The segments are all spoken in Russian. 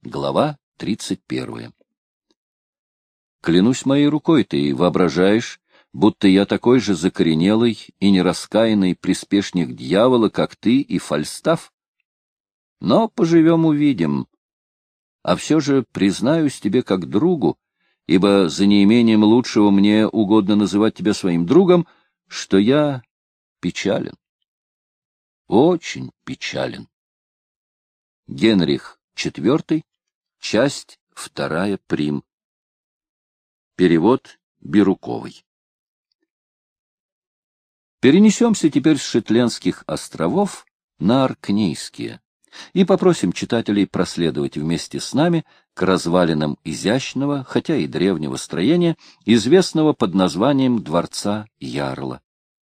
Глава 31. Клянусь моей рукой, ты воображаешь, будто я такой же закоренелый и нераскаянный приспешник дьявола, как ты и Фальстаф? Но поживем-увидим. А все же признаюсь тебе как другу, ибо за неимением лучшего мне угодно называть тебя своим другом, что я печален. Очень печален. Генрих IV, часть 2, прим. Перевод Бирюковой. Перенесемся теперь с Шетландских островов на Оркнейские и попросим читателей проследовать вместе с нами к развалинам изящного, хотя и древнего строения, известного под названием Дворца Ярла.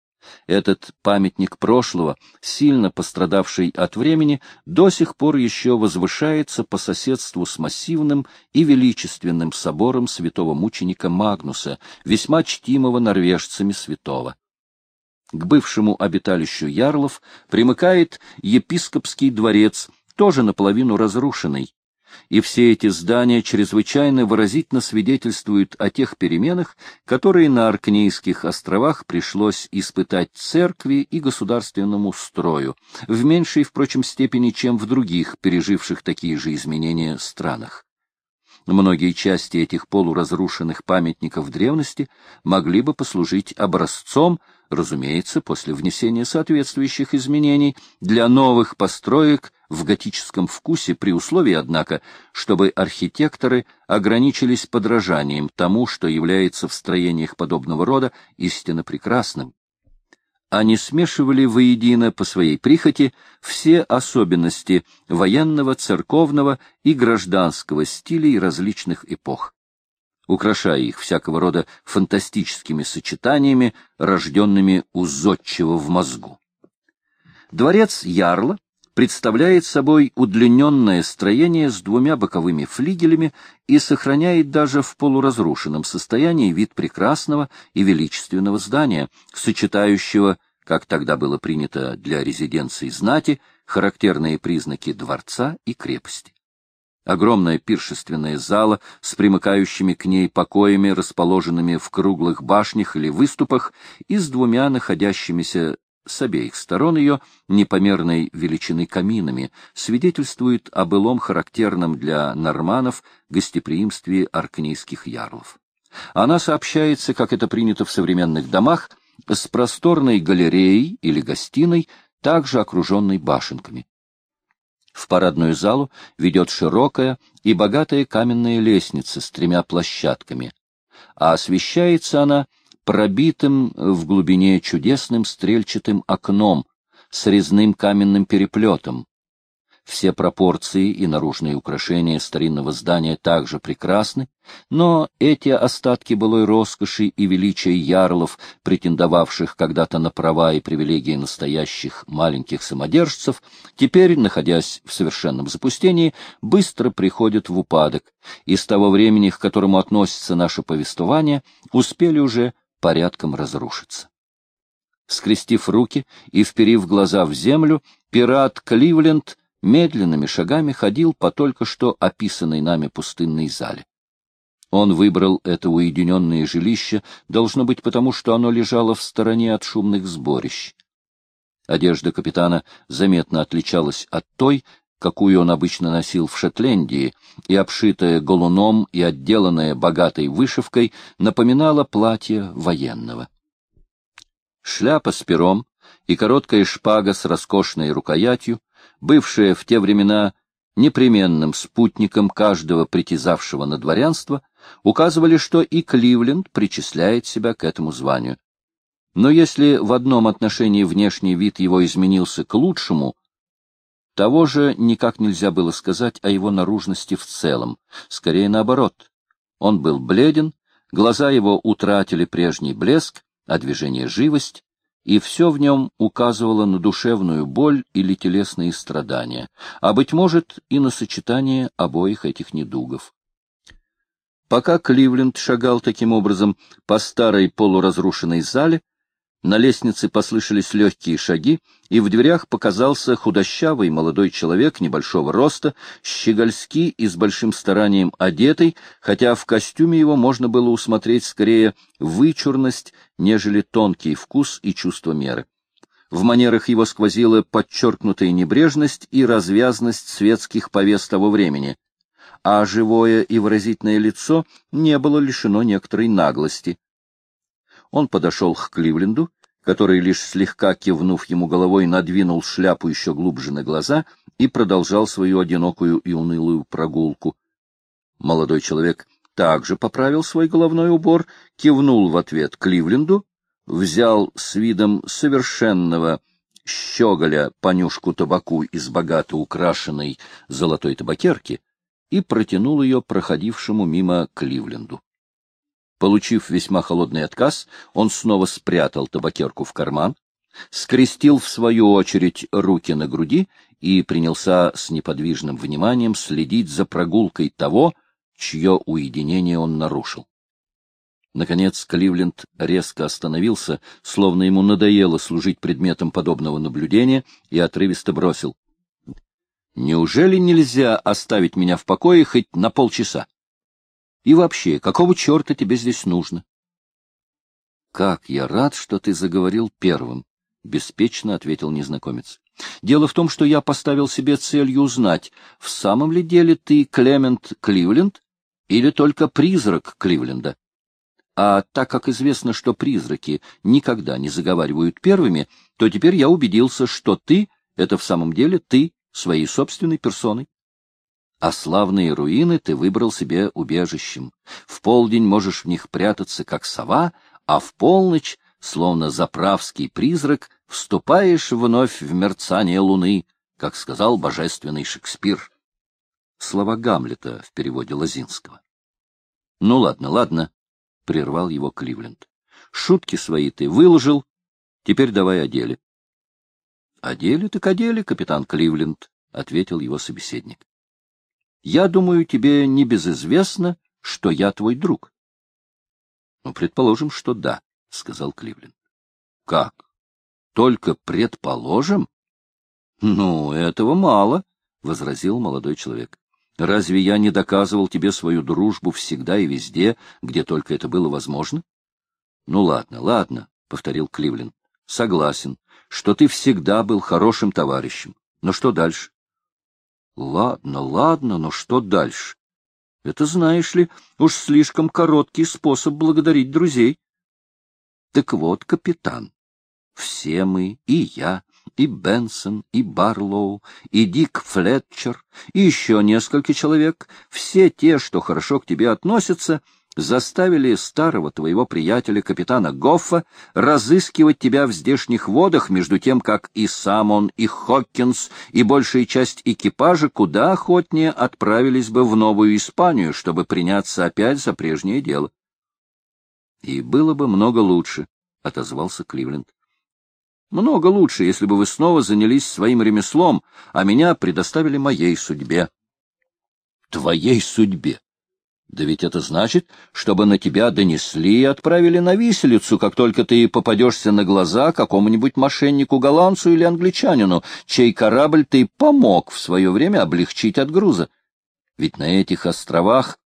Этот памятник прошлого, сильно пострадавший от времени, до сих пор еще возвышается по соседству с массивным и величественным собором святого мученика Магнуса, весьма чтимого норвежцами святого. К бывшему обиталищу ярлов примыкает епископский дворец, тоже наполовину разрушенный, и все эти здания чрезвычайно выразительно свидетельствуют о тех переменах, которые на Оркнейских островах пришлось испытать церкви и государственному строю, в меньшей, впрочем, степени, чем в других, переживших такие же изменения странах. Многие части этих полуразрушенных памятников древности могли бы послужить образцом, разумеется, после внесения соответствующих изменений, для новых построек в готическом вкусе, при условии, однако, чтобы архитекторы ограничились подражанием тому, что является в строениях подобного рода истинно прекрасным, а не смешивали воедино по своей прихоти все особенности военного, церковного и гражданского стилей различных эпох, украшая их всякого рода фантастическими сочетаниями, рожденными у зодчего в мозгу. Дворец Ярла представляет собой удлиненное строение с двумя боковыми флигелями и сохраняет даже в полуразрушенном состоянии вид прекрасного и величественного здания, сочетающего, как тогда было принято для резиденции знати, характерные признаки дворца и крепости. Огромная пиршественная зала с примыкающими к ней покоями, расположенными в круглых башнях или выступах, и с двумя находящимися с обеих сторон ее непомерной величины каминами, свидетельствует о былом характерном для норманнов гостеприимстве оркнейских ярлов. Она сообщается, как это принято в современных домах, с просторной галереей или гостиной, также окруженной башенками. В парадную залу ведет широкая и богатая каменная лестница с 3 площадками, а освещается она пробитым в глубине чудесным стрельчатым окном с резным каменным переплетом. Все пропорции и наружные украшения старинного здания также прекрасны, но эти остатки былой роскоши и величия ярлов, претендовавших когда-то на права и привилегии настоящих маленьких самодержцев, теперь, находясь в совершенном запустении, быстро приходят в упадок, и с того времени, к которому относится наше повествование, успели уже порядком разрушиться. Скрестив руки и вперив глаза в землю, пират Кливленд медленными шагами ходил по только что описанной нами пустынной зале. Он выбрал это уединенное жилище, должно быть потому, что оно лежало в стороне от шумных сборищ. Одежда капитана заметно отличалась от той, какую он обычно носил в Шотландии, и, обшитая галуном и отделанная богатой вышивкой, напоминала платье военного. Шляпа с пером и короткая шпага с роскошной рукоятью, бывшая в те времена непременным спутником каждого притязавшего на дворянство, указывали, что и Кливленд причисляет себя к этому званию. Но если в одном отношении внешний вид его изменился к лучшему, того же никак нельзя было сказать о его наружности в целом, скорее наоборот. Он был бледен, глаза его утратили прежний блеск, а движение — живость, и все в нем указывало на душевную боль или телесные страдания, а, быть может, и на сочетание обоих этих недугов. Пока Кливленд шагал таким образом по старой полуразрушенной зале, На лестнице послышались легкие шаги, и в дверях показался худощавый молодой человек небольшого роста, щегольски и с большим старанием одетый, хотя в костюме его можно было усмотреть скорее вычурность, нежели тонкий вкус и чувство меры. В манерах его сквозила подчеркнутая небрежность и развязность светских повес того времени, а живое и выразительное лицо не было лишено некоторой наглости. Он подошел к Кливленду, который, лишь слегка кивнув ему головой, надвинул шляпу еще глубже на глаза и продолжал свою одинокую и унылую прогулку. Молодой человек также поправил свой головной убор, кивнул в ответ Кливленду, взял с видом совершенного щеголя понюшку табаку из богато украшенной золотой табакерки и протянул ее проходившему мимо Кливленду. Получив весьма холодный отказ, он снова спрятал табакерку в карман, скрестил в свою очередь руки на груди и принялся с неподвижным вниманием следить за прогулкой того, чье уединение он нарушил. Наконец Кливленд резко остановился, словно ему надоело служить предметом подобного наблюдения, и отрывисто бросил: «Неужели нельзя оставить меня в покое хоть на полчаса? И вообще, какого черта тебе здесь нужно?» «Как я рад, что ты заговорил первым», — беспечно ответил незнакомец. «Дело в том, что я поставил себе целью узнать, в самом ли деле ты Клемент Кливленд или только призрак Кливленда. А так как известно, что призраки никогда не заговаривают первыми, то теперь я убедился, что ты — это в самом деле ты своей собственной персоной. А славные руины ты выбрал себе убежищем. В полдень можешь в них прятаться, как сова, а в полночь, словно заправский призрак, вступаешь вновь в мерцание луны, как сказал божественный Шекспир. Слова Гамлета в переводе Лозинского. — Ну ладно, ладно, — прервал его Кливленд. — Шутки свои ты выложил, теперь давай о деле. — О деле так о деле, капитан Кливленд, — ответил его собеседник. Я думаю, тебе не безизвестно, что я твой друг. — Ну, предположим, что да, — сказал Кливленд. — Как? Только предположим? — Ну, этого мало, — возразил молодой человек. — Разве я не доказывал тебе свою дружбу всегда и везде, где только это было возможно? — Ну, ладно, ладно, — повторил Кливленд. — Согласен, что ты всегда был хорошим товарищем. Но что дальше? Ладно, ладно, но что дальше? Это, знаешь ли, уж слишком короткий способ благодарить друзей. Так вот, капитан, все мы, и я, и Бенсон, и Барлоу, и Дик Флетчер, и еще несколько человек, все те, что хорошо к тебе относятся, заставили старого твоего приятеля, капитана Гоффа, разыскивать тебя в здешних водах, между тем, как и сам он, и Хоккинс, и большая часть экипажа куда охотнее отправились бы в Новую Испанию, чтобы приняться опять за прежнее дело. — И было бы много лучше, — отозвался Кливленд. — Много лучше, если бы вы снова занялись своим ремеслом, а меня предоставили моей судьбе. — Твоей судьбе? Да ведь это значит, чтобы на тебя донесли и отправили на виселицу, как только ты попадешься на глаза какому-нибудь мошеннику-голландцу или англичанину, чей корабль ты помог в свое время облегчить от груза. Ведь на этих островах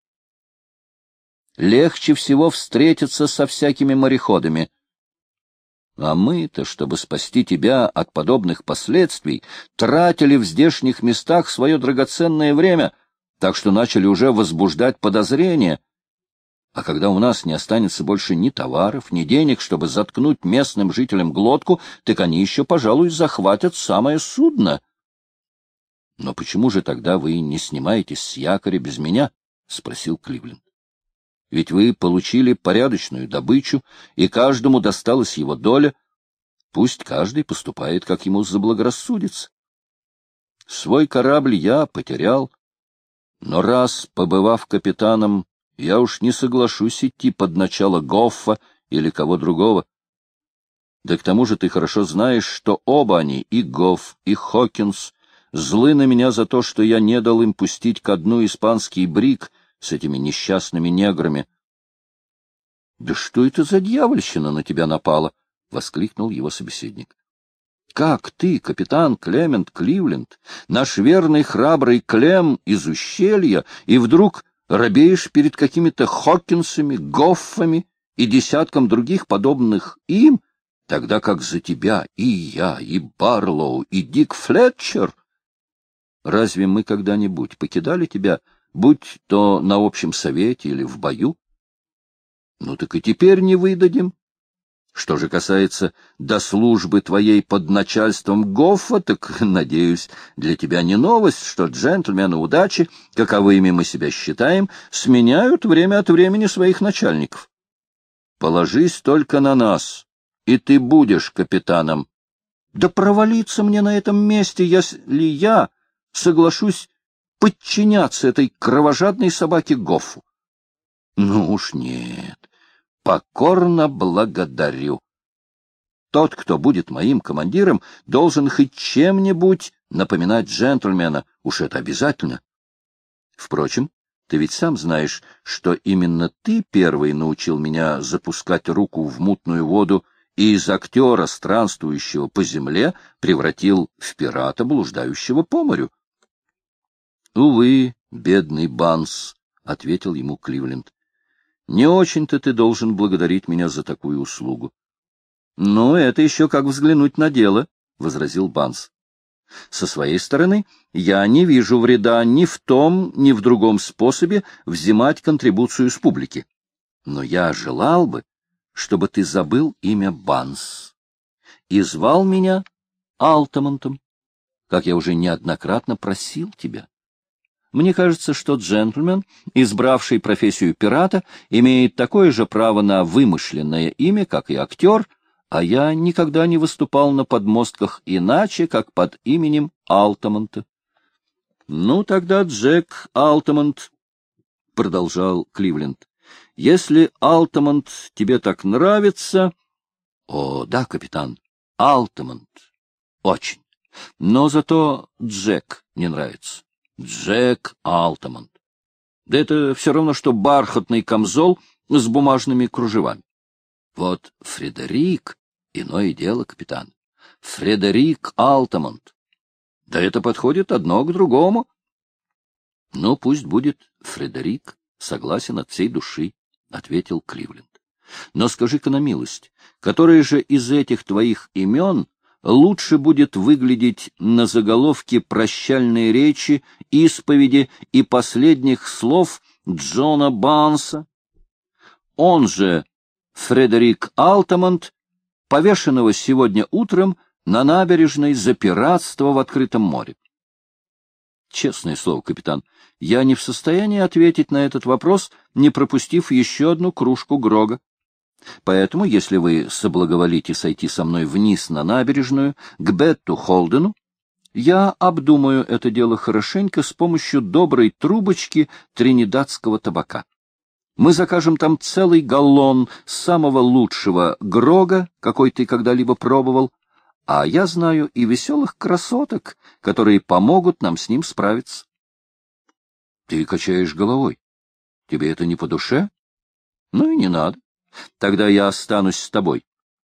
легче всего встретиться со всякими мореходами. А мы-то, чтобы спасти тебя от подобных последствий, тратили в здешних местах свое драгоценное время, так что начали уже возбуждать подозрения. А когда у нас не останется больше ни товаров, ни денег, чтобы заткнуть местным жителям глотку, так они еще, пожалуй, захватят самое судно. — Но почему же тогда вы не снимаетесь с якоря без меня? — спросил Кливленд. — Ведь вы получили порядочную добычу, и каждому досталась его доля. Пусть каждый поступает, как ему заблагорассудится. Свой корабль я потерял, но раз, побывав капитаном, я уж не соглашусь идти под начало Гоффа или кого другого. Да к тому же ты хорошо знаешь, что оба они, и Гофф, и Хокинс, злы на меня за то, что я не дал им пустить ко дну испанский бриг с этими несчастными неграми. — Да что это за дьявольщина на тебя напала? — воскликнул его собеседник. — Как ты, капитан Клемент Кливленд, наш верный храбрый Клем из ущелья, и вдруг робеешь перед какими-то Хокинсами, Гоффами и десятком других подобных им, тогда как за тебя и я, и Барлоу, и Дик Флетчер? Разве мы когда-нибудь покидали тебя, будь то на общем совете или в бою? Ну так и теперь не выдадим. Что же касается до службы твоей под начальством Гоффа, так, надеюсь, для тебя не новость, что джентльмены удачи, каковыми мы себя считаем, сменяют время от времени своих начальников. Положись только на нас, и ты будешь капитаном. Да провалиться мне на этом месте, если я соглашусь подчиняться этой кровожадной собаке Гоффу. Ну уж нет. Покорно благодарю. Тот, кто будет моим командиром, должен хоть чем-нибудь напоминать джентльмена, уж это обязательно. Впрочем, ты ведь сам знаешь, что именно ты первый научил меня запускать руку в мутную воду и из актера, странствующего по земле, превратил в пирата, блуждающего по морю. — Увы, бедный Банс, — ответил ему Кливленд. Не очень-то ты должен благодарить меня за такую услугу. — Ну, это еще как взглянуть на дело, — возразил Банс. — Со своей стороны я не вижу вреда ни в том, ни в другом способе взимать контрибуцию с публики. Но я желал бы, чтобы ты забыл имя Банс и звал меня Алтамонтом, как я уже неоднократно просил тебя. Мне кажется, что джентльмен, избравший профессию пирата, имеет такое же право на вымышленное имя, как и актер, а я никогда не выступал на подмостках иначе, как под именем Алтамонта. — Ну, тогда Джек Алтамонт, — продолжал Кливленд, — если Алтамонт тебе так нравится... — О, да, капитан, Алтамонт, очень. Но зато Джек не нравится. Джек Алтамонт. Да это все равно, что бархатный камзол с бумажными кружевами. Вот Фредерик — иное дело, капитан. Фредерик Алтамонт. Да это подходит одно к другому. — Ну, пусть будет Фредерик, согласен от всей души, — ответил Кливленд. — Но скажи-ка на милость, которое же из этих твоих имен лучше будет выглядеть на заголовке прощальной речи, исповеди и последних слов Джона Банса? Он же Фредерик Алтамонт, повешенного сегодня утром на набережной за пиратство в открытом море. Честное слово, капитан, я не в состоянии ответить на этот вопрос, не пропустив еще одну кружку грога. Поэтому, если вы соблаговолите сойти со мной вниз на набережную, к Бетту Холдену, я обдумаю это дело хорошенько с помощью доброй трубочки тринидадского табака. Мы закажем там целый галлон самого лучшего грога, какой ты когда-либо пробовал, а я знаю и веселых красоток, которые помогут нам с ним справиться. Ты качаешь головой. Тебе это не по душе? Ну и не надо. Тогда я останусь с тобой.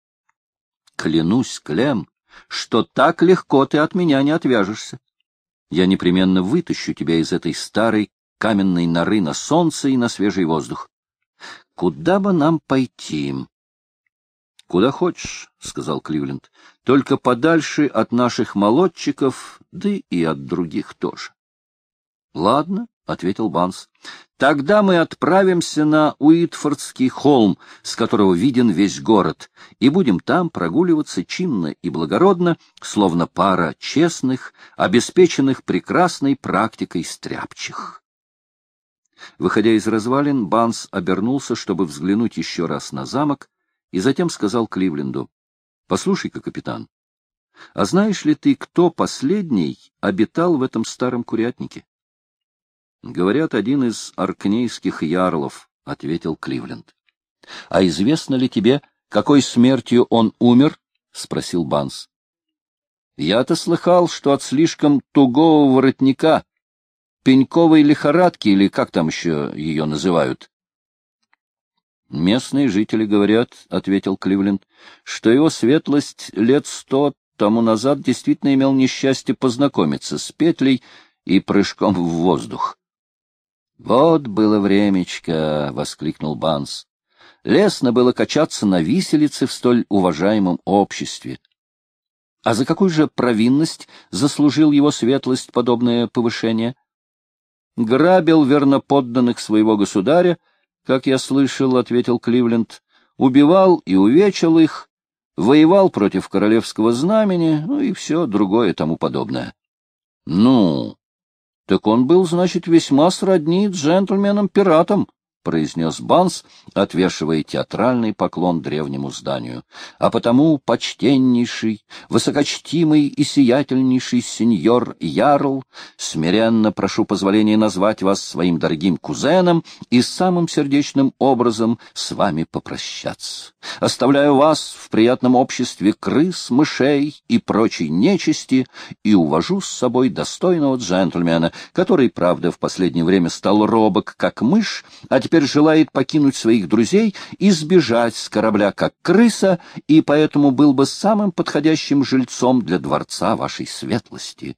Клянусь, Клем, что так легко ты от меня не отвяжешься. Я непременно вытащу тебя из этой старой каменной норы на солнце и на свежий воздух. Куда бы нам пойти? — Куда хочешь, — сказал Кливленд, — только подальше от наших молодчиков, да и от других тоже. — Ладно, — ответил Банс. — Тогда мы отправимся на Уитфордский холм, с которого виден весь город, и будем там прогуливаться чинно и благородно, словно пара честных, обеспеченных прекрасной практикой стряпчих. Выходя из развалин, Банс обернулся, чтобы взглянуть еще раз на замок, и затем сказал Кливленду: — Послушай-ка, капитан, а знаешь ли ты, кто последний обитал в этом старом курятнике? — Говорят, один из аркнейских ярлов, — ответил Кливленд. — А известно ли тебе, какой смертью он умер? — спросил Банс. — Я-то слыхал, что от слишком тугого воротника, пеньковой лихорадки, или как там еще ее называют. Местные жители говорят, — ответил Кливленд, — что его светлость лет 100 тому назад действительно имел несчастье познакомиться с петлей и прыжком в воздух. — Вот было времечко, — воскликнул Банс. Лестно было качаться на виселице в столь уважаемом обществе. А за какую же провинность заслужил его светлость подобное повышение? Грабил верноподданных своего государя, как я слышал, — ответил Кливленд, — убивал и увечил их, воевал против королевского знамени, ну и все другое тому подобное. — Ну, так он был, значит, весьма сродни джентльменам-пиратам, — произнес Банс, отвешивая театральный поклон древнему зданию. — А потому, почтеннейший, высокочтимый и сиятельнейший сеньор Ярл, смиренно прошу позволения назвать вас своим дорогим кузеном и самым сердечным образом с вами попрощаться. Оставляю вас в приятном обществе крыс, мышей и прочей нечисти и увожу с собой достойного джентльмена, который, правда, в последнее время стал робок, как мышь, а теперь желает покинуть своих друзей и сбежать с корабля, как крыса, и поэтому был бы самым подходящим жильцом для дворца вашей светлости.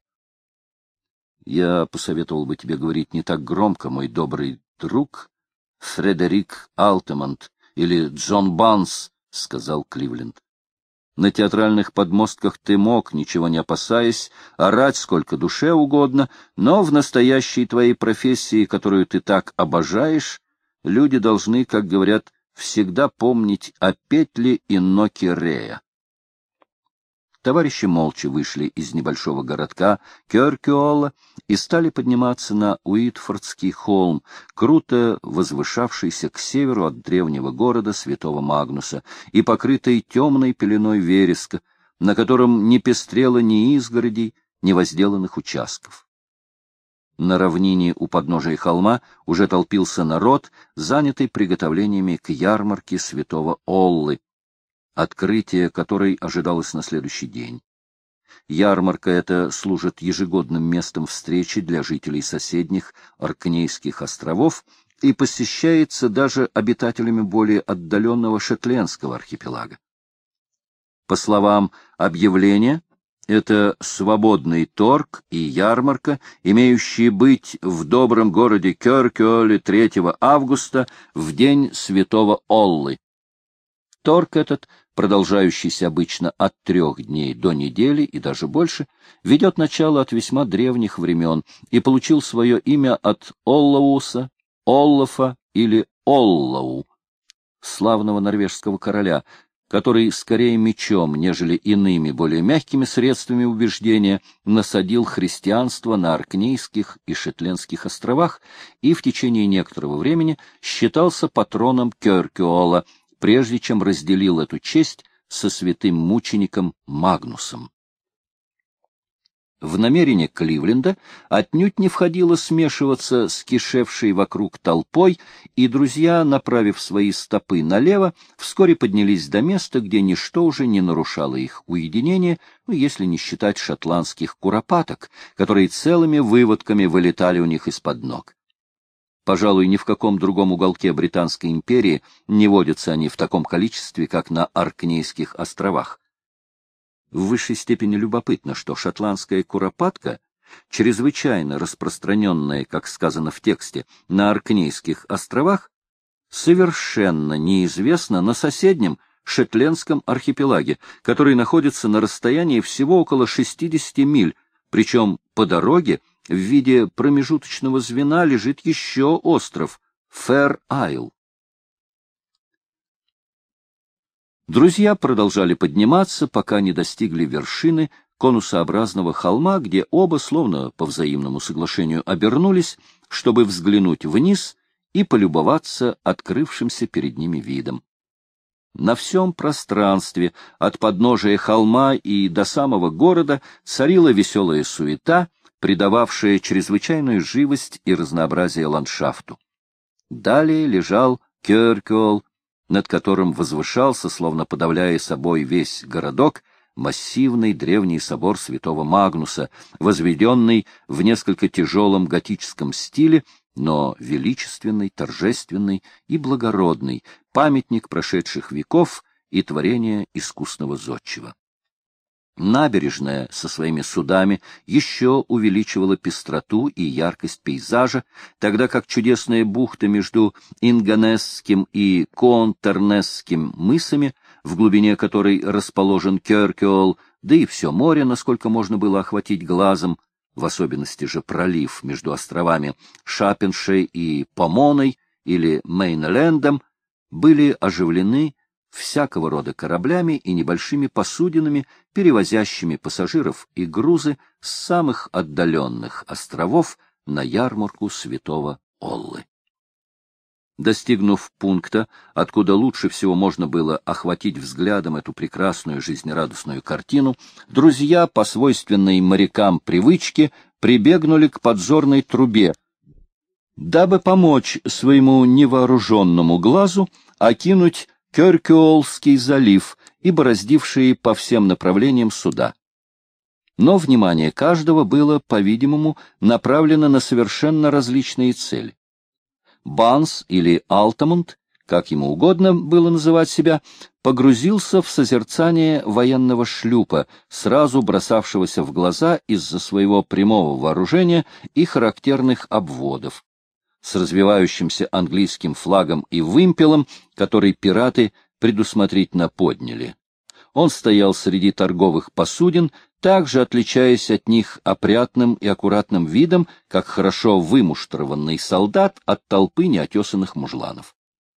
Я посоветовал бы тебе говорить не так громко, мой добрый друг, Фредерик Алтемонт или Джон Банс, — сказал Кливленд. На театральных подмостках ты мог, ничего не опасаясь, орать сколько душе угодно, но в настоящей твоей профессии, которую ты так обожаешь, люди должны, как говорят, всегда помнить о петле и ноке Рея. Товарищи молча вышли из небольшого городка Кёркюола и стали подниматься на Уитфордский холм, круто возвышавшийся к северу от древнего города святого Магнуса и покрытый темной пеленой вереска, на котором не пестрело ни изгородей, ни возделанных участков. На равнине у подножия холма уже толпился народ, занятый приготовлениями к ярмарке святого Оллы, открытие которой ожидалось на следующий день. Ярмарка эта служит ежегодным местом встречи для жителей соседних Оркнейских островов и посещается даже обитателями более отдаленного Шетландского архипелага. По словам объявления, это свободный торг и ярмарка, имеющие быть в добром городе Кёркюоле 3 августа в день святого Оллы. Торг этот, продолжающийся обычно от 3 дней до недели и даже больше, ведет начало от весьма древних времен и получил свое имя от Оллауса, Оллафа или Оллау, славного норвежского короля, который скорее мечом, нежели иными, более мягкими средствами убеждения насадил христианство на Оркнейских и Шетландских островах и в течение некоторого времени считался патроном Кёркюола, прежде чем разделил эту честь со святым мучеником Магнусом. В намерение Кливленда отнюдь не входило смешиваться с кишевшей вокруг толпой, и друзья, направив свои стопы налево, вскоре поднялись до места, где ничто уже не нарушало их уединение, если не считать шотландских куропаток, которые целыми выводками вылетали у них из-под ног. Пожалуй, ни в каком другом уголке Британской империи не водятся они в таком количестве, как на Оркнейских островах. В высшей степени любопытно, что шотландская куропатка, чрезвычайно распространенная, как сказано в тексте, на Оркнейских островах, совершенно неизвестна на соседнем Шетландском архипелаге, который находится на расстоянии всего около 60 миль, причем по дороге в виде промежуточного звена лежит еще остров Фэр-Айл. Друзья продолжали подниматься, пока не достигли вершины конусообразного холма, где оба, словно по взаимному соглашению, обернулись, чтобы взглянуть вниз и полюбоваться открывшимся перед ними видом. На всем пространстве, от подножия холма и до самого города, царила веселая суета, придававшая чрезвычайную живость и разнообразие ландшафту. Далее лежал Кёркюол, над которым возвышался, словно подавляя собой весь городок, массивный древний собор святого Магнуса, возведенный в несколько тяжелом готическом стиле но величественный, торжественный и благородный, памятник прошедших веков и творение искусного зодчего. Набережная со своими судами еще увеличивала пестроту и яркость пейзажа, тогда как чудесная бухта между Инганесским и Контернесским мысами, в глубине которой расположен Кёркеол, да и все море, насколько можно было охватить глазом, в особенности же пролив между островами Шапеншей и Помоной или Мейнлендом, были оживлены всякого рода кораблями и небольшими посудинами, перевозящими пассажиров и грузы с самых отдаленных островов на ярмарку святого Оллы. Достигнув пункта, откуда лучше всего можно было охватить взглядом эту прекрасную жизнерадостную картину, друзья, по свойственной морякам привычке, прибегнули к подзорной трубе, дабы помочь своему невооруженному глазу окинуть Кёркеолский залив и бороздившие по всем направлениям суда. Но внимание каждого было, по-видимому, направлено на совершенно различные цели. Банс или Алтамунд, как ему угодно было называть себя, погрузился в созерцание военного шлюпа, сразу бросавшегося в глаза из-за своего прямого вооружения и характерных обводов, с развивающимся английским флагом и вымпелом, который пираты предусмотрительно подняли. Он стоял среди торговых посудин, также отличаясь от них опрятным и аккуратным видом, как хорошо вымуштрованный солдат от толпы неотесанных мужланов.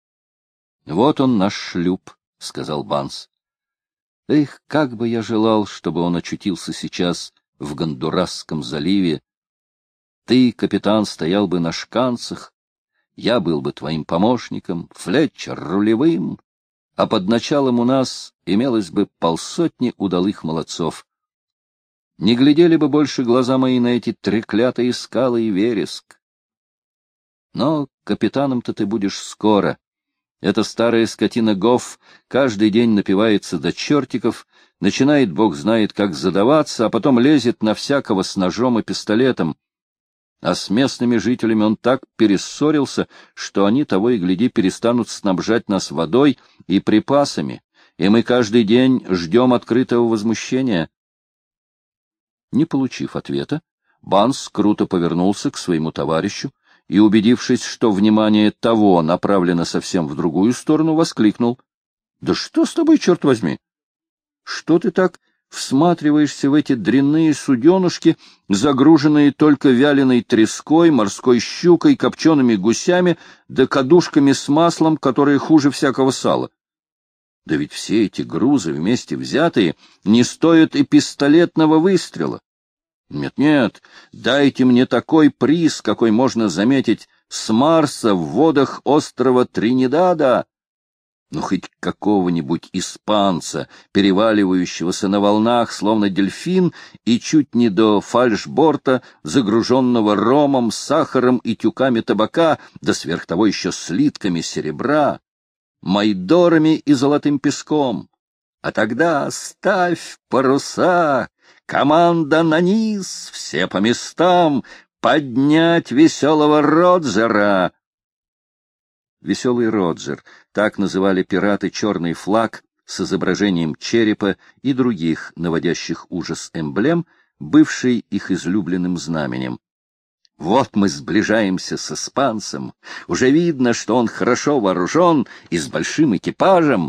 — Вот он, наш шлюп, — сказал Банс. — Эх, как бы я желал, чтобы он очутился сейчас в Гондурасском заливе. Ты, капитан, стоял бы на шканцах, я был бы твоим помощником, Флетчер — рулевым, а под началом у нас имелось бы полсотни удалых молодцов. Не глядели бы больше глаза мои на эти треклятые скалы и вереск. Но капитаном-то ты будешь скоро. Эта старая скотина Гофф каждый день напивается до чертиков, начинает бог знает как задаваться, а потом лезет на всякого с ножом и пистолетом. А с местными жителями он так перессорился, что они, того и гляди, перестанут снабжать нас водой и припасами, и мы каждый день ждем открытого возмущения. Не получив ответа, Банс круто повернулся к своему товарищу и, убедившись, что внимание того направлено совсем в другую сторону, воскликнул: — Да что с тобой, черт возьми? Что ты так всматриваешься в эти дрянные суденушки, загруженные только вяленой треской, морской щукой, копчеными гусями да кадушками с маслом, которые хуже всякого сала? Да ведь все эти грузы вместе взятые не стоят и пистолетного выстрела. Нет-нет, дайте мне такой приз, какой можно заметить с Марса в водах острова Тринидада. Ну, хоть какого-нибудь испанца, переваливающегося на волнах, словно дельфин, и чуть не до фальшборта, загруженного ромом, сахаром и тюками табака, да сверх того еще слитками серебра, майдорами и золотым песком. А тогда ставь паруса, команда на низ, все по местам, поднять веселого Роджера. Веселый Роджер — так называли пираты черный флаг с изображением черепа и других наводящих ужас эмблем, бывший их излюбленным знаменем. Вот мы сближаемся с испанцем, уже видно, что он хорошо вооружен и с большим экипажем.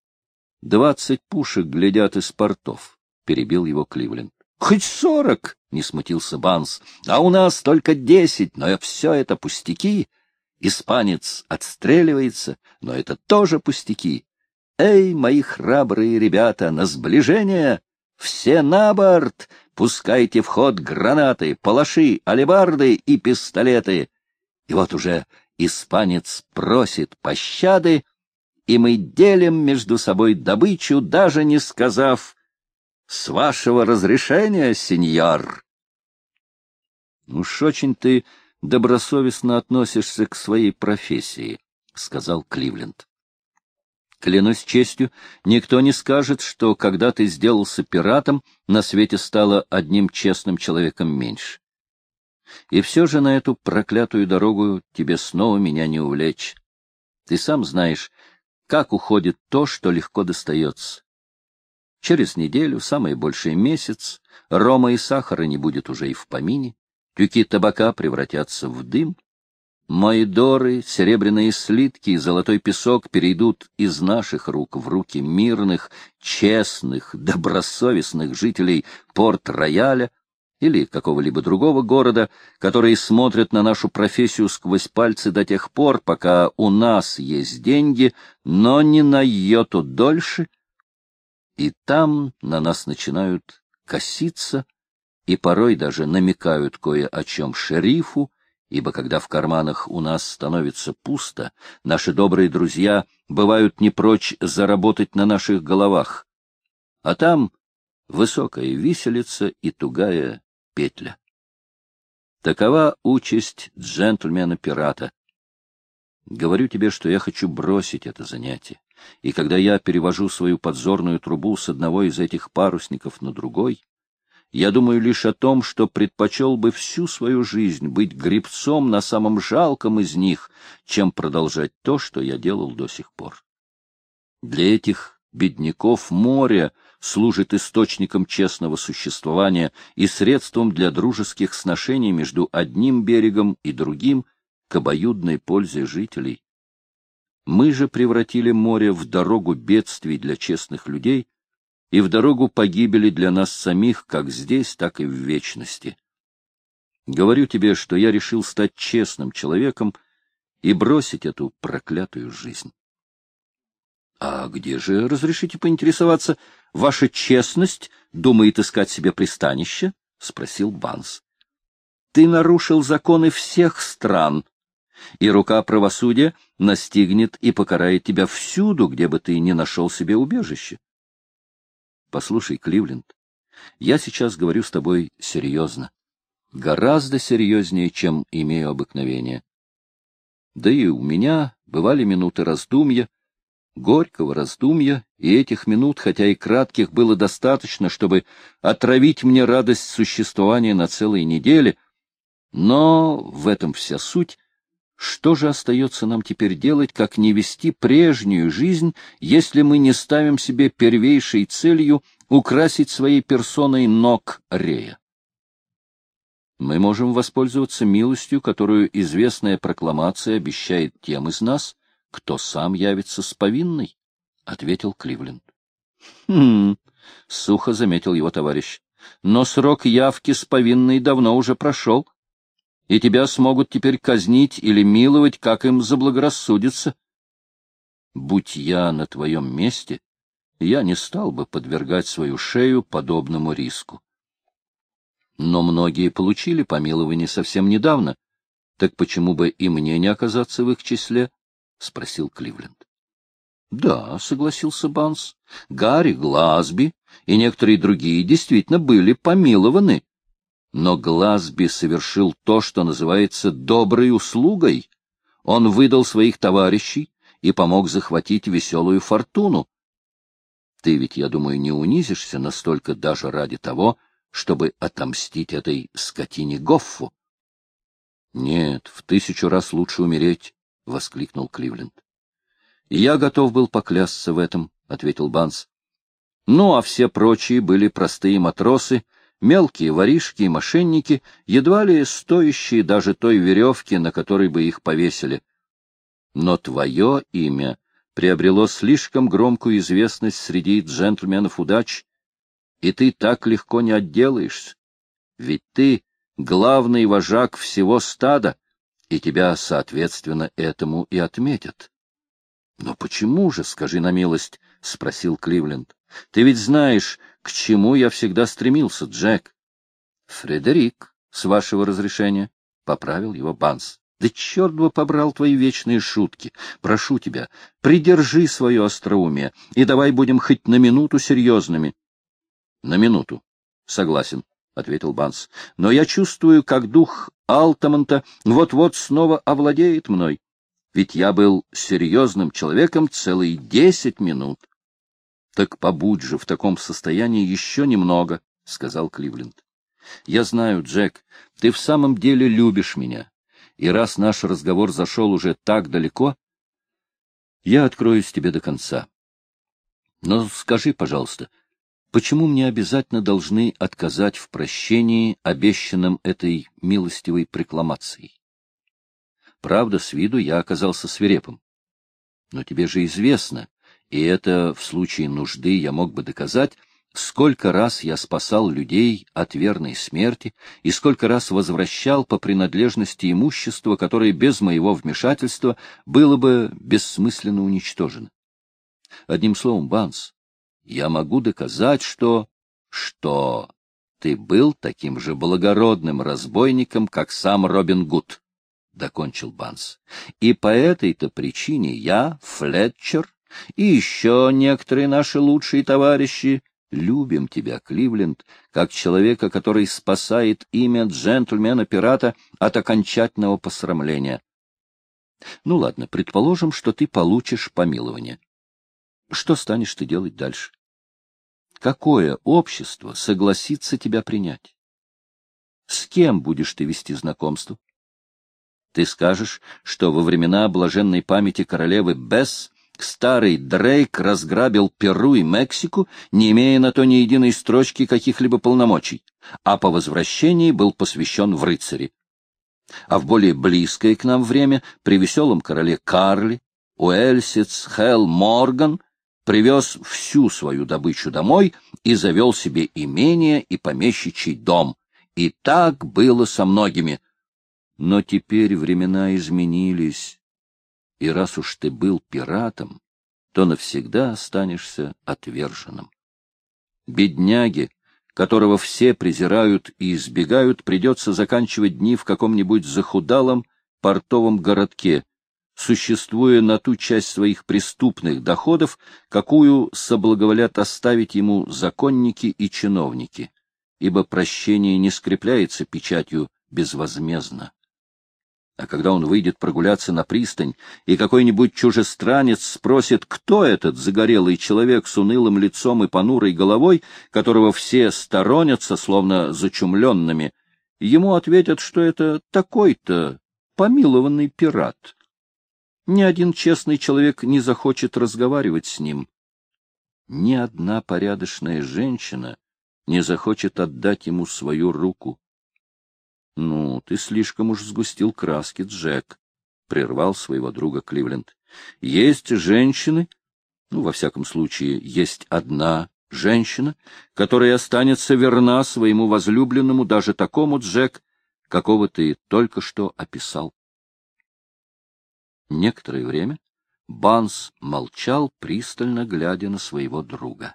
20 пушек глядят из портов, — перебил его Кливленд. — Хоть 40, — не смутился Банс, — а у нас только 10, но все это пустяки. Испанец отстреливается, но это тоже пустяки. Эй, мои храбрые ребята, на сближение! Все на борт! Пускайте в ход гранаты, палаши, алебарды и пистолеты. И вот уже испанец просит пощады, и мы делим между собой добычу, даже не сказав: «С вашего разрешения, сеньор». Уж очень ты добросовестно относишься к своей профессии, — сказал Кливленд. Клянусь честью, никто не скажет, что, когда ты сделался пиратом, на свете стало одним честным человеком меньше. И все же на эту проклятую дорогу тебе снова меня не увлечь. Ты сам знаешь, как уходит то, что легко достается. Через неделю, самое большее месяц, рома и сахара не будет уже и в помине, тюки табака превратятся в дым, моидоры, серебряные слитки и золотой песок перейдут из наших рук в руки мирных, честных, добросовестных жителей Порт-Рояля или какого-либо другого города, которые смотрят на нашу профессию сквозь пальцы до тех пор, пока у нас есть деньги, но не на йоту дольше, и там на нас начинают коситься и порой даже намекают кое о чем шерифу, ибо когда в карманах у нас становится пусто, наши добрые друзья бывают не прочь заработать на наших головах, а там высокая виселица и тугая петля. Такова участь джентльмена-пирата. Говорю тебе, что я хочу бросить это занятие, и когда я перевожу свою подзорную трубу с одного из этих парусников на другой, я думаю лишь о том, что предпочел бы всю свою жизнь быть гребцом на самом жалком из них, чем продолжать то, что я делал до сих пор. Для этих бедняков море служит источником честного существования и средством для дружеских сношений между одним берегом и другим к обоюдной пользе жителей. Мы же превратили море в дорогу бедствий для честных людей и в дорогу погибели для нас самих, как здесь, так и в вечности. Говорю тебе, что я решил стать честным человеком и бросить эту проклятую жизнь. — А где же, разрешите поинтересоваться, ваша честность думает искать себе пристанище? — спросил Банс. — Ты нарушил законы всех стран, и рука правосудия настигнет и покарает тебя всюду, где бы ты ни нашел себе убежище. Послушай, Кливленд, я сейчас говорю с тобой серьезно, гораздо серьезнее, чем имею обыкновение. Да и у меня бывали минуты раздумья, горького раздумья, и этих минут, хотя и кратких, было достаточно, чтобы отравить мне радость существования на целые недели, но в этом вся суть. Что же остается нам теперь делать, как не вести прежнюю жизнь, если мы не ставим себе первейшей целью украсить своей персоной ног Рея? Мы можем воспользоваться милостью, которую известная прокламация обещает тем из нас, кто сам явится с повинной, — ответил Кливленд. — сухо заметил его товарищ. — Но срок явки с повинной давно уже прошел, и тебя смогут теперь казнить или миловать, как им заблагорассудится. Будь я на твоем месте, я не стал бы подвергать свою шею подобному риску. Но многие получили помилование совсем недавно, так почему бы и мне не оказаться в их числе? — спросил Кливленд. — Да, — согласился Банс, — Гарри Гласби и некоторые другие действительно были помилованы. Но Гласби совершил то, что называется доброй услугой. Он выдал своих товарищей и помог захватить веселую фортуну. Ты ведь, я думаю, не унизишься настолько даже ради того, чтобы отомстить этой скотине Гоффу. — Нет, в 1000 раз лучше умереть, — воскликнул Кливленд. — Я готов был поклясться в этом, — ответил Банс. — Ну, а все прочие были простые матросы, мелкие воришки и мошенники, едва ли стоящие даже той веревки, на которой бы их повесили. Но твое имя приобрело слишком громкую известность среди джентльменов удач, и ты так легко не отделаешься. Ведь ты главный вожак всего стада, и тебя, соответственно, этому и отметят. — Но почему же, скажи на милость, — спросил Кливленд. — Ты ведь знаешь, к чему я всегда стремился, Джек. — Фредерик, с вашего разрешения, — поправил его Банс. — Да черт бы побрал твои вечные шутки. Прошу тебя, придержи свое остроумие, и давай будем хоть на минуту серьезными. — На минуту. Согласен, — ответил Банс. — Но я чувствую, как дух Алтамонта вот-вот снова овладеет мной. Ведь я был серьезным человеком целые 10 минут. — Так побудь же в таком состоянии еще немного, — сказал Кливленд. Я знаю, Джек, ты в самом деле любишь меня. И раз наш разговор зашел уже так далеко, я откроюсь тебе до конца. Но скажи, пожалуйста, почему мне обязательно должны отказать в прощении, обещанном этой милостивой прокламацией? Правда, с виду я оказался свирепым. Но тебе же известно, и это в случае нужды я мог бы доказать, сколько раз я спасал людей от верной смерти и сколько раз возвращал по принадлежности имущество, которое без моего вмешательства было бы бессмысленно уничтожено. Одним словом, Банс, я могу доказать, что ты был таким же благородным разбойником, как сам Робин Гуд, — докончил Банс. И по этой-то причине я, Флетчер, и еще некоторые наши лучшие товарищи любим тебя, Кливленд, как человека, который спасает имя джентльмена-пирата от окончательного посрамления. Ну ладно, предположим, что ты получишь помилование. Что станешь ты делать дальше? Какое общество согласится тебя принять? С кем будешь ты вести знакомство? Ты скажешь, что во времена блаженной памяти королевы Бесс старый Дрейк разграбил Перу и Мексику, не имея на то ни единой строчки каких-либо полномочий, а по возвращении был посвящен в рыцари. А в более близкое к нам время при веселом короле Карле уэльсец Хэл Морган привез всю свою добычу домой и завел себе имение и помещичий дом. И так было со многими. Но теперь времена изменились, и раз уж ты был пиратом, то навсегда останешься отверженным. Бедняге, которого все презирают и избегают, придется заканчивать дни в каком-нибудь захудалом портовом городке, существуя на ту часть своих преступных доходов, какую соблаговолят оставить ему законники и чиновники, ибо прощение не скрепляется печатью безвозмездно. А когда он выйдет прогуляться на пристань, и какой-нибудь чужестранец спросит, кто этот загорелый человек с унылым лицом и понурой головой, которого все сторонятся, словно зачумленными, ему ответят, что это такой-то помилованный пират. Ни один честный человек не захочет разговаривать с ним. Ни одна порядочная женщина не захочет отдать ему свою руку. — Ну, ты слишком уж сгустил краски, Джек, — прервал своего друга Кливленд. — Есть женщины, во всяком случае, есть одна женщина, которая останется верна своему возлюбленному, даже такому, Джек, какого ты только что описал. Некоторое время Банс молчал, пристально глядя на своего друга.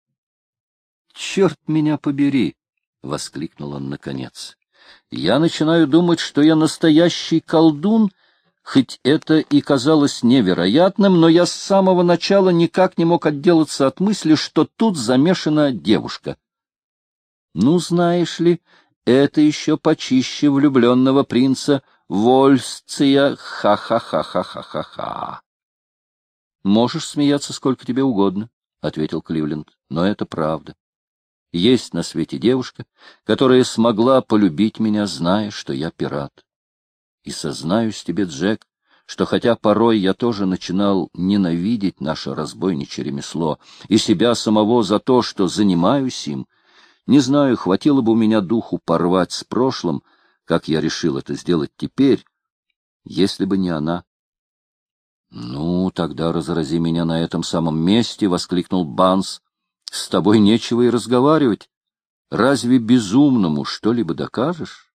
— Черт меня побери! — воскликнул он наконец. Я начинаю думать, что я настоящий колдун, хоть это и казалось невероятным, но я с самого начала никак не мог отделаться от мысли, что тут замешана девушка. Ну, знаешь ли, это еще почище влюбленного принца Вольсция, ха-ха-ха-ха-ха-ха-ха. — Можешь смеяться сколько тебе угодно, — ответил Кливленд, — но это правда. Есть на свете девушка, которая смогла полюбить меня, зная, что я пират. И сознаюсь тебе, Джек, что хотя порой я тоже начинал ненавидеть наше разбойничье ремесло и себя самого за то, что занимаюсь им, не знаю, хватило бы у меня духу порвать с прошлым, как я решил это сделать теперь, если бы не она. — Ну, тогда разрази меня на этом самом месте, — воскликнул Банс. — С тобой нечего и разговаривать. Разве безумному что-либо докажешь?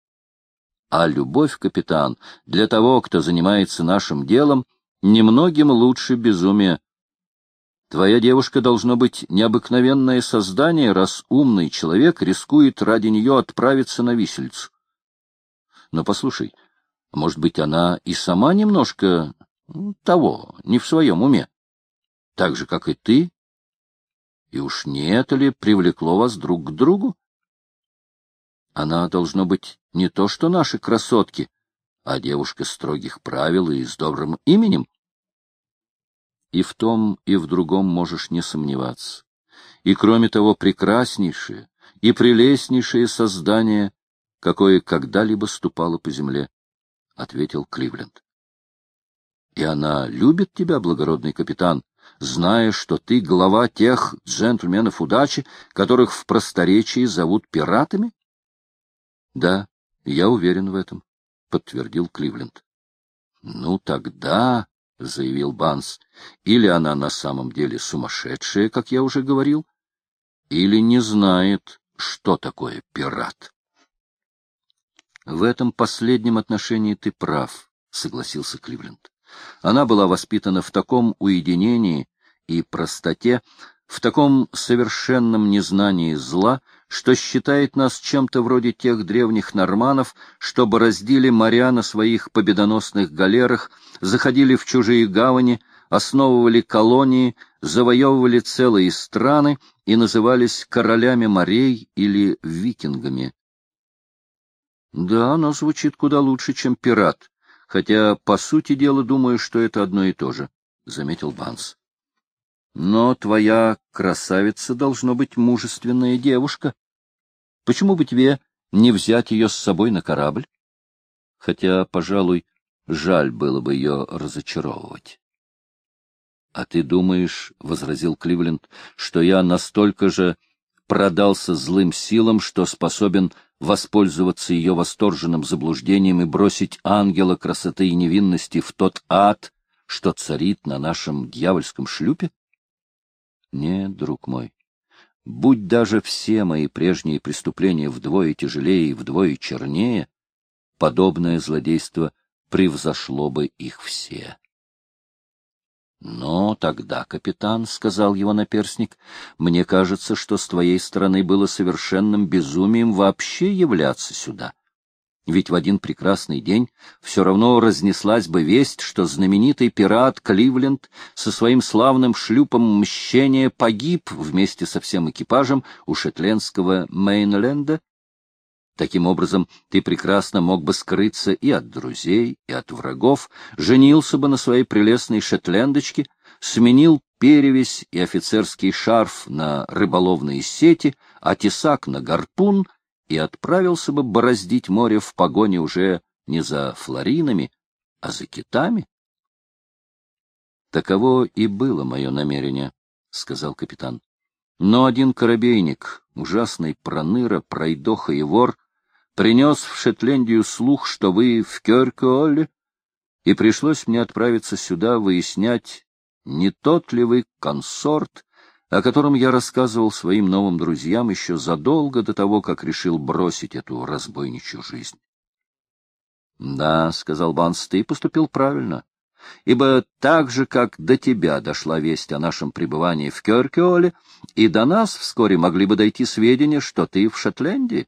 А любовь, капитан, для того, кто занимается нашим делом, немногим лучше безумия. Твоя девушка должно быть необыкновенное создание, раз умный человек рискует ради нее отправиться на виселицу. Но послушай, может быть, она и сама немножко не в своем уме, так же, как и ты? И уж не это ли привлекло вас друг к другу? Она, должно быть, не то что наши красотки, а девушка строгих правил и с добрым именем. И в том, и в другом можешь не сомневаться. И, кроме того, прекраснейшая и прелестнейшее создание, какое когда-либо ступало по земле, — ответил Кливленд. — И она любит тебя, благородный капитан, зная, что ты глава тех джентльменов удачи, которых в просторечии зовут пиратами? — Да, я уверен в этом, — подтвердил Кливленд. — Ну тогда, — заявил Банс, — или она на самом деле сумасшедшая, как я уже говорил, или не знает, что такое пират. — В этом последнем отношении ты прав, — согласился Кливленд. Она была воспитана в таком уединении и простоте, в таком совершенном незнании зла, что считает нас чем-то вроде тех древних норманнов, что бороздили моря на своих победоносных галерах, заходили в чужие гавани, основывали колонии, завоевывали целые страны и назывались королями морей или викингами. Да, оно звучит куда лучше, чем пират, хотя, по сути дела, думаю, что это одно и то же, — заметил Банс. Но твоя красавица должно быть мужественная девушка. Почему бы тебе не взять ее с собой на корабль? Хотя, пожалуй, жаль было бы ее разочаровывать. — А ты думаешь, — возразил Кливленд, — что я настолько же продался злым силам, что способен воспользоваться ее восторженным заблуждением и бросить ангела красоты и невинности в тот ад, что царит на нашем дьявольском шлюпе? Нет, друг мой, будь даже все мои прежние преступления вдвое тяжелее и вдвое чернее, подобное злодейство превзошло бы их все. — Но тогда, капитан, — сказал его наперсник, — мне кажется, что с твоей стороны было совершенным безумием вообще являться сюда. Ведь в один прекрасный день все равно разнеслась бы весть, что знаменитый пират Кливленд со своим славным шлюпом мщения погиб вместе со всем экипажем у шотландского Мейнленда. Таким образом, ты прекрасно мог бы скрыться и от друзей, и от врагов, женился бы на своей прелестной шотландочке, сменил перевязь и офицерский шарф на рыболовные сети, а тесак на гарпун — и отправился бы бороздить море в погоне уже не за флоринами, а за китами. — Таково и было мое намерение, — сказал капитан. Но один корабейник, ужасный проныра, пройдоха и вор, принес в Шотландию слух, что вы в Кёркеолле, и пришлось мне отправиться сюда выяснять, не тот ли вы консорт, о котором я рассказывал своим новым друзьям еще задолго до того, как решил бросить эту разбойничью жизнь. — Да, — сказал Банс, — ты поступил правильно, ибо так же, как до тебя дошла весть о нашем пребывании в Кёркеоле, и до нас вскоре могли бы дойти сведения, что ты в Шотландии.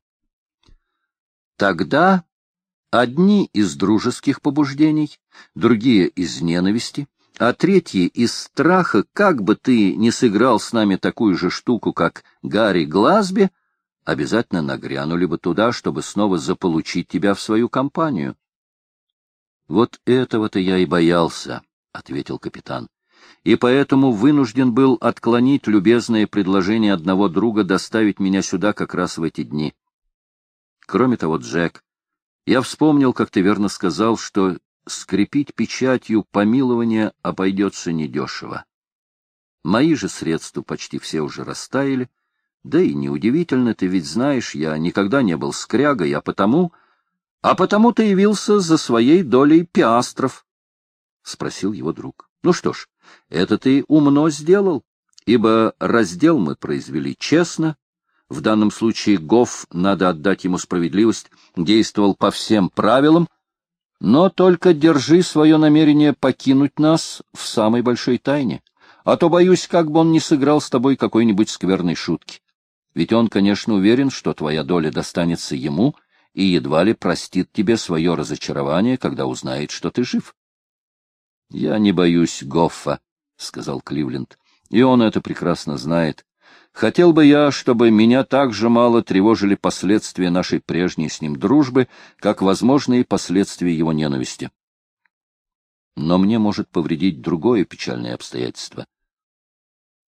Тогда одни из дружеских побуждений, другие из ненависти, а третьи из страха, как бы ты ни сыграл с нами такую же штуку, как Гарри Гласби, обязательно нагрянули бы туда, чтобы снова заполучить тебя в свою компанию. — Вот этого-то я и боялся, — ответил капитан, — и поэтому вынужден был отклонить любезное предложение одного друга доставить меня сюда как раз в эти дни. Кроме того, Джек, я вспомнил, как ты верно сказал, что скрепить печатью помилования обойдется недешево. Мои же средства почти все уже растаяли, да и неудивительно, ты ведь знаешь, я никогда не был скрягой, а потому ты явился за своей долей пиастров, — спросил его друг. — Ну что ж, это ты умно сделал, ибо раздел мы произвели честно. В данном случае Гофф, надо отдать ему справедливость, действовал по всем правилам, но только держи свое намерение покинуть нас в самой большой тайне, а то боюсь, как бы он не сыграл с тобой какой-нибудь скверной шутки. Ведь он, конечно, уверен, что твоя доля достанется ему и едва ли простит тебе свое разочарование, когда узнает, что ты жив. — Я не боюсь Гоффа, — сказал Кливленд, — и он это прекрасно знает. Хотел бы я, чтобы меня так же мало тревожили последствия нашей прежней с ним дружбы, как возможные последствия его ненависти. Но мне может повредить другое печальное обстоятельство.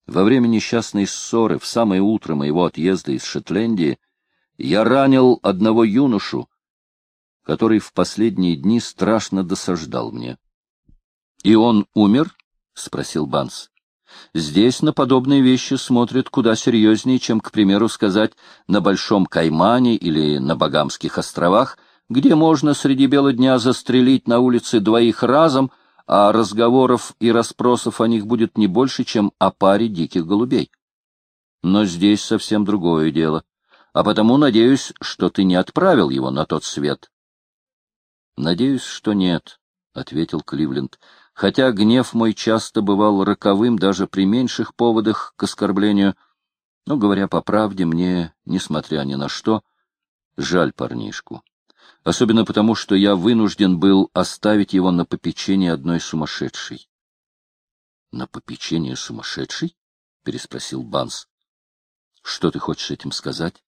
Во время несчастной ссоры, в самое утро моего отъезда из Шотландии, я ранил одного юношу, который в последние дни страшно досаждал мне. — И он умер? — спросил Банс. — Здесь на подобные вещи смотрят куда серьезнее, чем, к примеру, сказать, на Большом Каймане или на Багамских островах, где можно среди бела дня застрелить на улице двоих разом, а разговоров и расспросов о них будет не больше, чем о паре диких голубей. Но здесь совсем другое дело, а потому надеюсь, что ты не отправил его на тот свет. — Надеюсь, что нет, — ответил Кливленд, — хотя гнев мой часто бывал роковым даже при меньших поводах к оскорблению, но, говоря по правде, мне, несмотря ни на что, жаль парнишку. Особенно потому, что я вынужден был оставить его на попечение одной сумасшедшей. — На попечение сумасшедшей? — переспросил Банс. — Что ты хочешь этим сказать?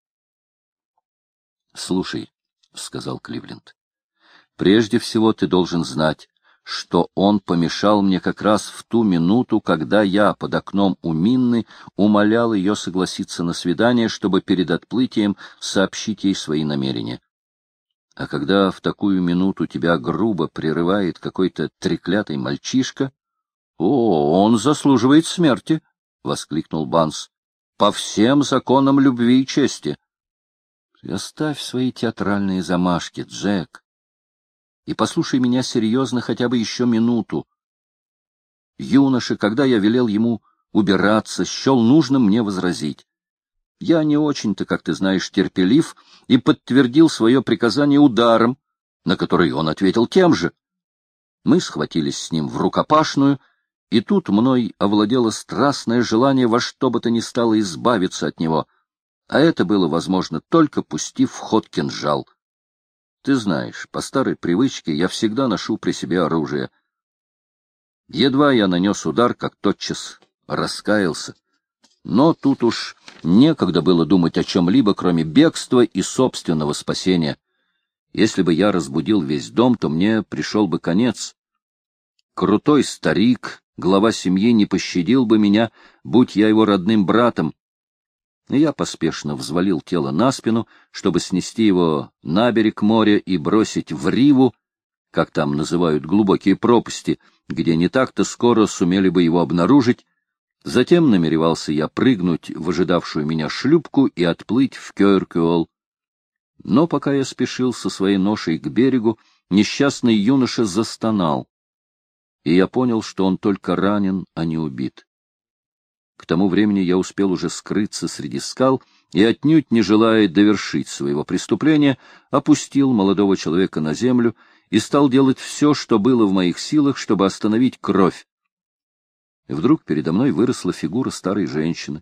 — Слушай, — сказал Кливленд, — прежде всего ты должен знать, что он помешал мне как раз в ту минуту, когда я под окном у Минны умолял ее согласиться на свидание, чтобы перед отплытием сообщить ей свои намерения. А когда в такую минуту тебя грубо прерывает какой-то треклятый мальчишка... — О, он заслуживает смерти! — воскликнул Банс. — По всем законам любви и чести. — Оставь свои театральные замашки, Джек, и послушай меня серьезно хотя бы еще минуту. Юноша, когда я велел ему убираться, счел нужным мне возразить. Я не очень-то, как ты знаешь, терпелив, и подтвердил свое приказание ударом, на который он ответил тем же. Мы схватились с ним в рукопашную, и тут мной овладело страстное желание во что бы то ни стало избавиться от него, а это было возможно только пустив в ход кинжал. Ты знаешь, по старой привычке я всегда ношу при себе оружие. Едва я нанес удар, как тотчас раскаялся. Но тут уж некогда было думать о чем-либо, кроме бегства и собственного спасения. Если бы я разбудил весь дом, то мне пришел бы конец. Крутой старик, глава семьи, не пощадил бы меня, будь я его родным братом. И я поспешно взвалил тело на спину, чтобы снести его на берег моря и бросить в Риву, как там называют глубокие пропасти, где не так-то скоро сумели бы его обнаружить. Затем намеревался я прыгнуть в ожидавшую меня шлюпку и отплыть в Кёркюол. Но пока я спешил со своей ношей к берегу, несчастный юноша застонал, и я понял, что он только ранен, а не убит. К тому времени я успел уже скрыться среди скал и, отнюдь не желая довершить своего преступления, опустил молодого человека на землю и стал делать все, что было в моих силах, чтобы остановить кровь. Вдруг передо мной выросла фигура старой женщины.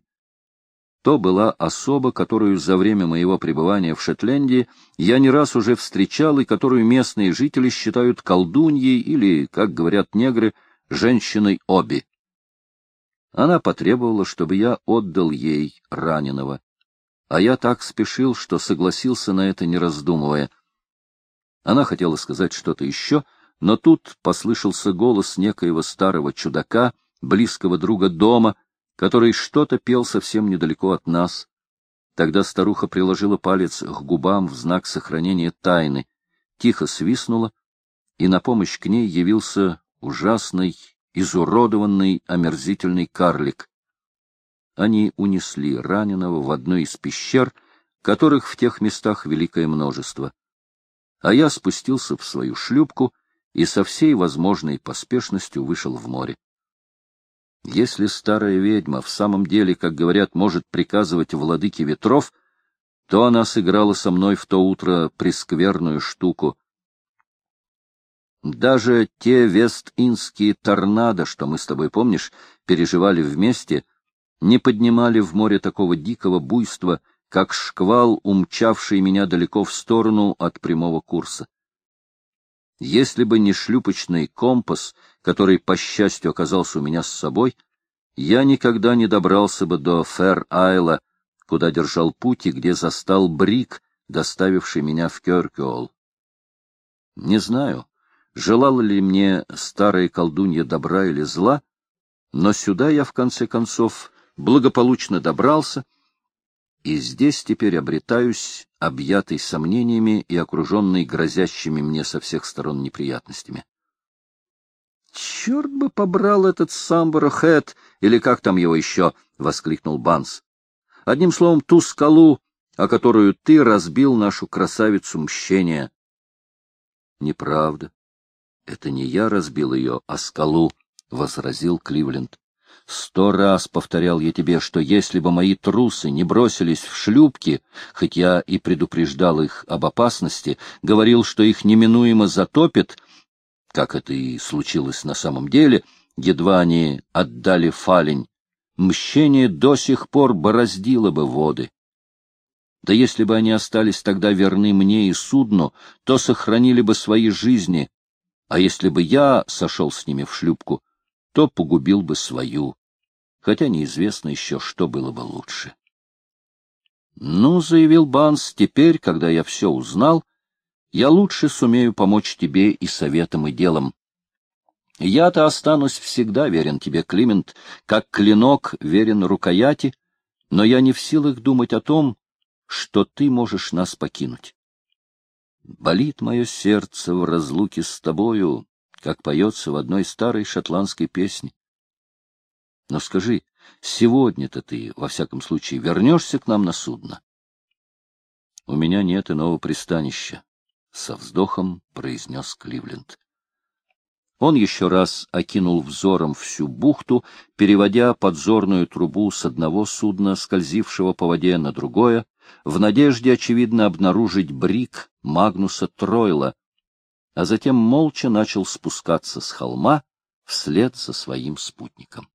То была особа, которую за время моего пребывания в Шотландии я не раз уже встречал и которую местные жители считают колдуньей или, как говорят негры, женщиной-оби. Она потребовала, чтобы я отдал ей раненого, а я так спешил, что согласился на это, не раздумывая. Она хотела сказать что-то еще, но тут послышался голос некоего старого чудака, близкого друга дома, который что-то пел совсем недалеко от нас. Тогда старуха приложила палец к губам в знак сохранения тайны, тихо свистнула, и на помощь к ней явился ужасный, изуродованный, омерзительный карлик. Они унесли раненого в одну из пещер, которых в тех местах великое множество. А я спустился в свою шлюпку и со всей возможной поспешностью вышел в море. Если старая ведьма в самом деле, как говорят, может приказывать владыке ветров, то она сыграла со мной в то утро прескверную штуку. Даже те вест-индские торнадо, что мы с тобой, помнишь, переживали вместе, не поднимали в море такого дикого буйства, как шквал, умчавший меня далеко в сторону от прямого курса. Если бы не шлюпочный компас, который, по счастью, оказался у меня с собой, я никогда не добрался бы до Фэр-Айла, куда держал путь и где застал бриг, доставивший меня в Кёркюол. Не знаю, желала ли мне старая колдунья добра или зла, но сюда я, в конце концов, благополучно добрался, и здесь теперь обретаюсь, объятый сомнениями и окруженный грозящими мне со всех сторон неприятностями. «Черт бы побрал этот Самборо-Хэт, или как там его еще!» — воскликнул Банс. «Одним словом, ту скалу, о которую ты разбил нашу красавицу мщения». «Неправда. Это не я разбил ее, а скалу», — возразил Кливленд. 100 раз повторял я тебе, что если бы мои трусы не бросились в шлюпки, хоть я и предупреждал их об опасности, говорил, что их неминуемо затопит, как это и случилось на самом деле, едва они отдали Фалень, мщение до сих пор бороздило бы воды. Да если бы они остались тогда верны мне и судну, то сохранили бы свои жизни, а если бы я сошел с ними в шлюпку, то погубил бы свою, хотя неизвестно еще, что было бы лучше. — Ну, — заявил Банс, — теперь, когда я все узнал, я лучше сумею помочь тебе и советом, и делом. Я-то останусь всегда верен тебе, Климент, как клинок верен рукояти, но я не в силах думать о том, что ты можешь нас покинуть. Болит мое сердце в разлуке с тобою, как поется в одной старой шотландской песне. Но скажи, сегодня-то ты, во всяком случае, вернешься к нам на судно? — У меня нет иного пристанища, — со вздохом произнес Кливленд. Он еще раз окинул взором всю бухту, переводя подзорную трубу с одного судна, скользившего по воде, на другое, в надежде, очевидно, обнаружить бриг Магнуса Тройла, а затем молча начал спускаться с холма вслед за своим спутником.